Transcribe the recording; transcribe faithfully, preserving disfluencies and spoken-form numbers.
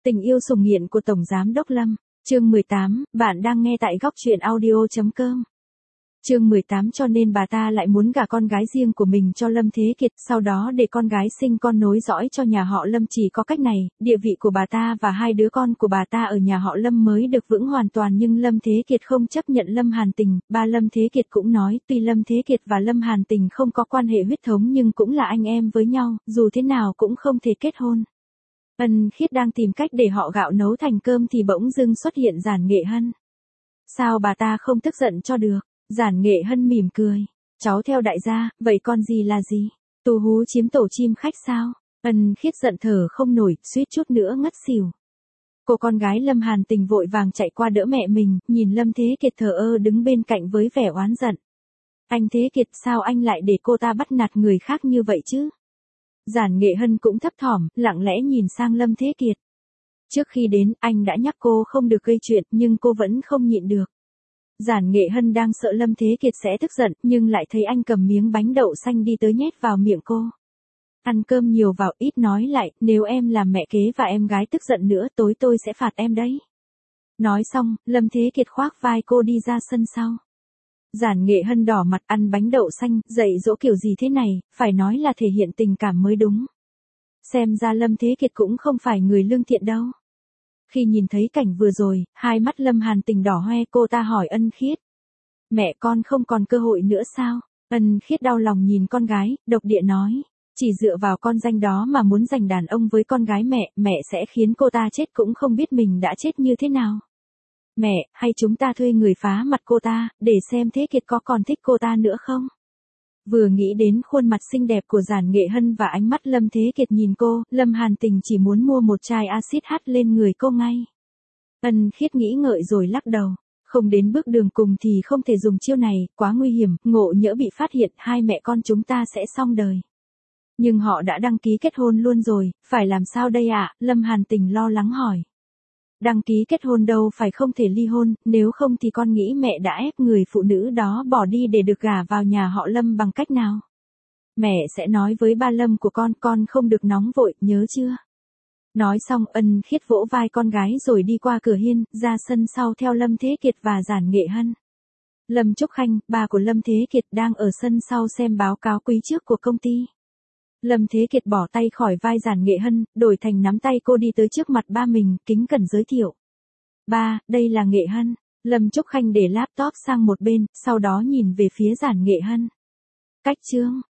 Tình yêu sủng nghiện của Tổng Giám đốc Lâm. Chương mười tám, bạn đang nghe tại góc truyện audio chấm com. Chương mười tám cho nên bà ta lại muốn gả con gái riêng của mình cho Lâm Thế Kiệt, sau đó để con gái sinh con nối dõi cho nhà họ Lâm. Chỉ có cách này, địa vị của bà ta và hai đứa con của bà ta ở nhà họ Lâm mới được vững hoàn toàn. Nhưng Lâm Thế Kiệt không chấp nhận Lâm Hàn Tình. Ba Lâm Thế Kiệt cũng nói, tuy Lâm Thế Kiệt và Lâm Hàn Tình không có quan hệ huyết thống nhưng cũng là anh em với nhau, dù thế nào cũng không thể kết hôn. Ân Khiết đang tìm cách để họ gạo nấu thành cơm thì bỗng dưng xuất hiện Giản Nghệ Hân. Sao bà ta không tức giận cho được? Giản Nghệ Hân mỉm cười. Cháu theo đại gia, vậy con gì là gì? Tù hú chiếm tổ chim khách sao? Ân Khiết giận thở không nổi, suýt chút nữa ngất xỉu. Cô con gái Lâm Hàn Tình vội vàng chạy qua đỡ mẹ mình, nhìn Lâm Thế Kiệt thờ ơ đứng bên cạnh với vẻ oán giận. Anh Thế Kiệt, sao anh lại để cô ta bắt nạt người khác như vậy chứ? Giản Nghệ Hân cũng thấp thỏm, lặng lẽ nhìn sang Lâm Thế Kiệt. Trước khi đến, anh đã nhắc cô không được gây chuyện, nhưng cô vẫn không nhịn được. Giản Nghệ Hân đang sợ Lâm Thế Kiệt sẽ tức giận, nhưng lại thấy anh cầm miếng bánh đậu xanh đi tới nhét vào miệng cô. Ăn cơm nhiều vào, ít nói lại, nếu em làm mẹ kế và em gái tức giận nữa, tối tôi sẽ phạt em đấy. Nói xong, Lâm Thế Kiệt khoác vai cô đi ra sân sau. Giản Nghệ Hân đỏ mặt ăn bánh đậu xanh, dạy dỗ kiểu gì thế này, phải nói là thể hiện tình cảm mới đúng. Xem ra Lâm Thế Kiệt cũng không phải người lương thiện đâu. Khi nhìn thấy cảnh vừa rồi, hai mắt Lâm Hàn Tình đỏ hoe, cô ta hỏi Ân Khiết. Mẹ con không còn cơ hội nữa sao? Ân Khiết đau lòng nhìn con gái, độc địa nói. Chỉ dựa vào con danh đó mà muốn giành đàn ông với con gái mẹ, mẹ sẽ khiến cô ta chết cũng không biết mình đã chết như thế nào. Mẹ, hay chúng ta thuê người phá mặt cô ta, để xem Thế Kiệt có còn thích cô ta nữa không? Vừa nghĩ đến khuôn mặt xinh đẹp của Giản Nghệ Hân và ánh mắt Lâm Thế Kiệt nhìn cô, Lâm Hàn Tình chỉ muốn mua một chai axit hắt lên người cô ngay. Ân Khiết nghĩ ngợi rồi lắc đầu. Không đến bước đường cùng thì không thể dùng chiêu này, quá nguy hiểm, ngộ nhỡ bị phát hiện, hai mẹ con chúng ta sẽ xong đời. Nhưng họ đã đăng ký kết hôn luôn rồi, phải làm sao đây ạ? Lâm Hàn Tình lo lắng hỏi. Đăng ký kết hôn đâu phải không thể ly hôn, nếu không thì con nghĩ mẹ đã ép người phụ nữ đó bỏ đi để được gả vào nhà họ Lâm bằng cách nào? Mẹ sẽ nói với ba Lâm của con, con không được nóng vội, nhớ chưa? Nói xong, Ân Khiết vỗ vai con gái rồi đi qua cửa hiên, ra sân sau theo Lâm Thế Kiệt và Giản Nghệ Hân. Lâm Trúc Khanh, ba của Lâm Thế Kiệt đang ở sân sau xem báo cáo quý trước của công ty. Lâm Thế Kiệt bỏ tay khỏi vai Giản Nghệ Hân, đổi thành nắm tay cô đi tới trước mặt ba mình, kính cẩn giới thiệu. Ba, đây là Nghệ Hân. Lâm Trúc Khanh để laptop sang một bên, sau đó nhìn về phía Giản Nghệ Hân. Cách chương.